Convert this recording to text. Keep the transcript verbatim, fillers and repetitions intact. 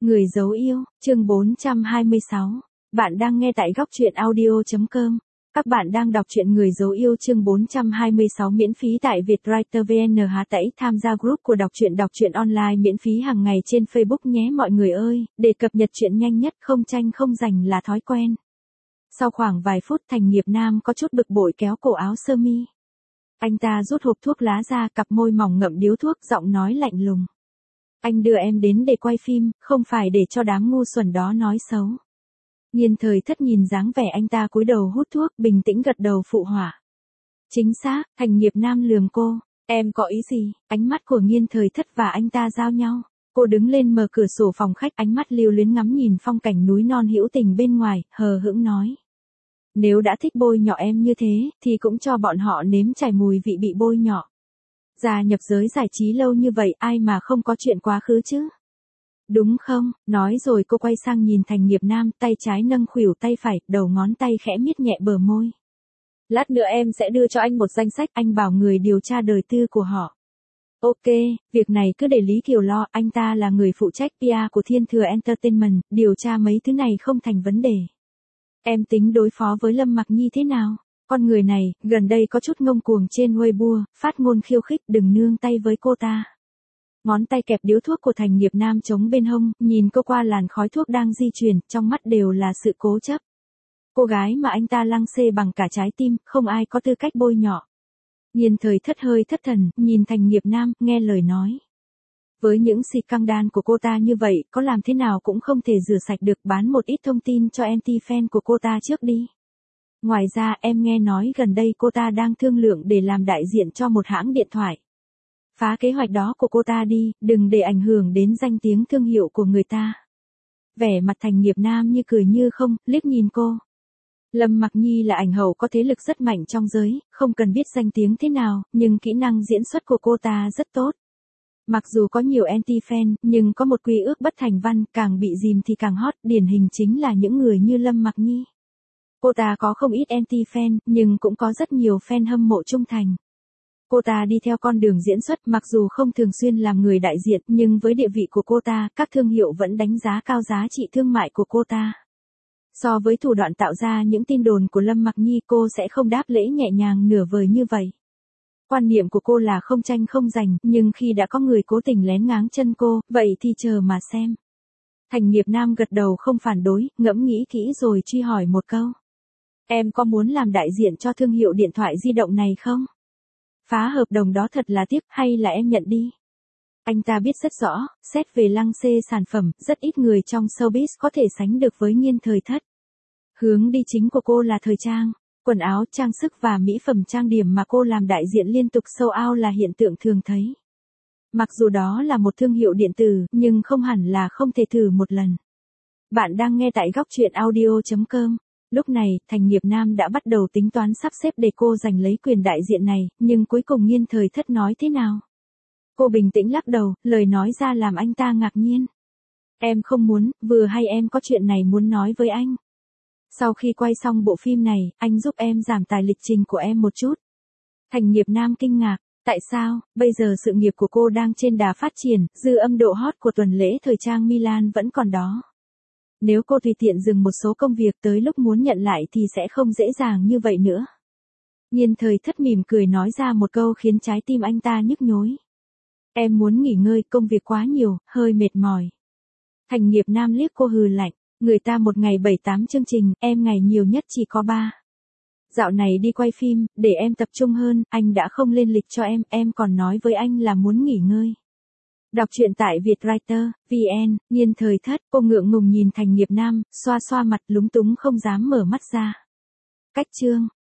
Người dấu yêu, chương bốn trăm hai mươi sáu. Bạn đang nghe tại góc truyện audio chấm com. Các bạn đang đọc truyện Người dấu yêu chương bốn trăm hai mươi sáu miễn phí tại Vietwriter vê en. Há tẩy tham gia group của đọc truyện đọc truyện online miễn phí hàng ngày trên Facebook nhé mọi người ơi, để cập nhật truyện nhanh nhất, không tranh không giành là thói quen. Sau khoảng vài phút, Thành Nghiệp Nam có chút bực bội kéo cổ áo sơ mi. Anh ta rút hộp thuốc lá ra, cặp môi mỏng ngậm điếu thuốc, giọng nói lạnh lùng. Anh đưa em đến để quay phim, không phải để cho đám ngu xuẩn đó nói xấu. Nhiên Thời Thất nhìn dáng vẻ anh ta cúi đầu hút thuốc, bình tĩnh gật đầu phụ họa. Chính xác, Thành Nghiệp Nam lườm cô. Em có ý gì? Ánh mắt của Nhiên Thời Thất và anh ta giao nhau. Cô đứng lên mở cửa sổ phòng khách, ánh mắt lưu luyến ngắm nhìn phong cảnh núi non hữu tình bên ngoài, hờ hững nói. Nếu đã thích bôi nhọ em như thế, thì cũng cho bọn họ nếm trải mùi vị bị bôi nhọ. Gia nhập giới giải trí lâu như vậy, ai mà không có chuyện quá khứ chứ? Đúng không? Nói rồi cô quay sang nhìn Thành Nghiệp Nam, tay trái nâng khuỷu tay phải, đầu ngón tay khẽ miết nhẹ bờ môi. Lát nữa em sẽ đưa cho anh một danh sách, anh bảo người điều tra đời tư của họ. Ok, việc này cứ để Lý Kiều lo, anh ta là người phụ trách pê e của Thiên Thừa Entertainment, điều tra mấy thứ này không thành vấn đề. Em tính đối phó với Lâm Mặc Nhi thế nào? Con người này, gần đây có chút ngông cuồng trên Weibo, phát ngôn khiêu khích, đừng nương tay với cô ta. Ngón tay kẹp điếu thuốc của Thành Nghiệp Nam chống bên hông, nhìn cô qua làn khói thuốc đang di chuyển, trong mắt đều là sự cố chấp. Cô gái mà anh ta lăng xê bằng cả trái tim, không ai có tư cách bôi nhọ. Nhiên Thời Thất hơi thất thần, nhìn Thành Nghiệp Nam, nghe lời nói. Với những xịt căng đan của cô ta như vậy, có làm thế nào cũng không thể rửa sạch được, bán một ít thông tin cho anti-fan của cô ta trước đi. Ngoài ra, em nghe nói gần đây cô ta đang thương lượng để làm đại diện cho một hãng điện thoại. Phá kế hoạch đó của cô ta đi, đừng để ảnh hưởng đến danh tiếng thương hiệu của người ta. Vẻ mặt Thành Nghiệp Nam như cười như không, liếc nhìn cô. Lâm Mặc Nhi là ảnh hậu có thế lực rất mạnh trong giới, không cần biết danh tiếng thế nào, nhưng kỹ năng diễn xuất của cô ta rất tốt. Mặc dù có nhiều anti-fan, nhưng có một quy ước bất thành văn, càng bị dìm thì càng hot, điển hình chính là những người như Lâm Mặc Nhi. Cô ta có không ít anti-fan, nhưng cũng có rất nhiều fan hâm mộ trung thành. Cô ta đi theo con đường diễn xuất, mặc dù không thường xuyên làm người đại diện, nhưng với địa vị của cô ta, các thương hiệu vẫn đánh giá cao giá trị thương mại của cô ta. So với thủ đoạn tạo ra những tin đồn của Lâm Mặc Nhi, cô sẽ không đáp lễ nhẹ nhàng nửa vời như vậy. Quan niệm của cô là không tranh không giành, nhưng khi đã có người cố tình lén ngáng chân cô, vậy thì chờ mà xem. Thành Nghiệp Nam gật đầu không phản đối, ngẫm nghĩ kỹ rồi truy hỏi một câu. Em có muốn làm đại diện cho thương hiệu điện thoại di động này không? Phá hợp đồng đó thật là tiếc, hay là em nhận đi? Anh ta biết rất rõ, xét về lăng xê sản phẩm, rất ít người trong showbiz có thể sánh được với Nhiên Thời Thất. Hướng đi chính của cô là thời trang, quần áo, trang sức và mỹ phẩm trang điểm mà cô làm đại diện liên tục sold out là hiện tượng thường thấy. Mặc dù đó là một thương hiệu điện tử, nhưng không hẳn là không thể thử một lần. Bạn đang nghe tại góc truyện audio chấm com. Lúc này, Thành Nghiệp Nam đã bắt đầu tính toán sắp xếp để cô giành lấy quyền đại diện này, nhưng cuối cùng Nhiên Thời Thất nói thế nào? Cô bình tĩnh lắc đầu, lời nói ra làm anh ta ngạc nhiên. Em không muốn, vừa hay em có chuyện này muốn nói với anh. Sau khi quay xong bộ phim này, anh giúp em giảm tài lịch trình của em một chút. Thành Nghiệp Nam kinh ngạc, tại sao, bây giờ sự nghiệp của cô đang trên đà phát triển, dư âm độ hot của tuần lễ thời trang Milan vẫn còn đó. Nếu cô tùy tiện dừng một số công việc tới lúc muốn nhận lại thì sẽ không dễ dàng như vậy nữa. Nhiên Thời Thất mỉm cười nói ra một câu khiến trái tim anh ta nhức nhối. Em muốn nghỉ ngơi, công việc quá nhiều, hơi mệt mỏi. Thành Nghiệp Nam liếc cô hừ lạnh, người ta một ngày bảy tám chương trình, em ngày nhiều nhất chỉ có ba. Dạo này đi quay phim, để em tập trung hơn, anh đã không lên lịch cho em, em còn nói với anh là muốn nghỉ ngơi. Đọc truyện tại Vietwriter vê en. Nhiên Thời Thất, cô ngượng ngùng nhìn Thành Nghiệp Nam, xoa xoa mặt lúng túng không dám mở mắt ra. Cách chương.